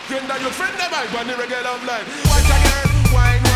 Gender, your friend of mine, on the regular line. Watch a girl, wine,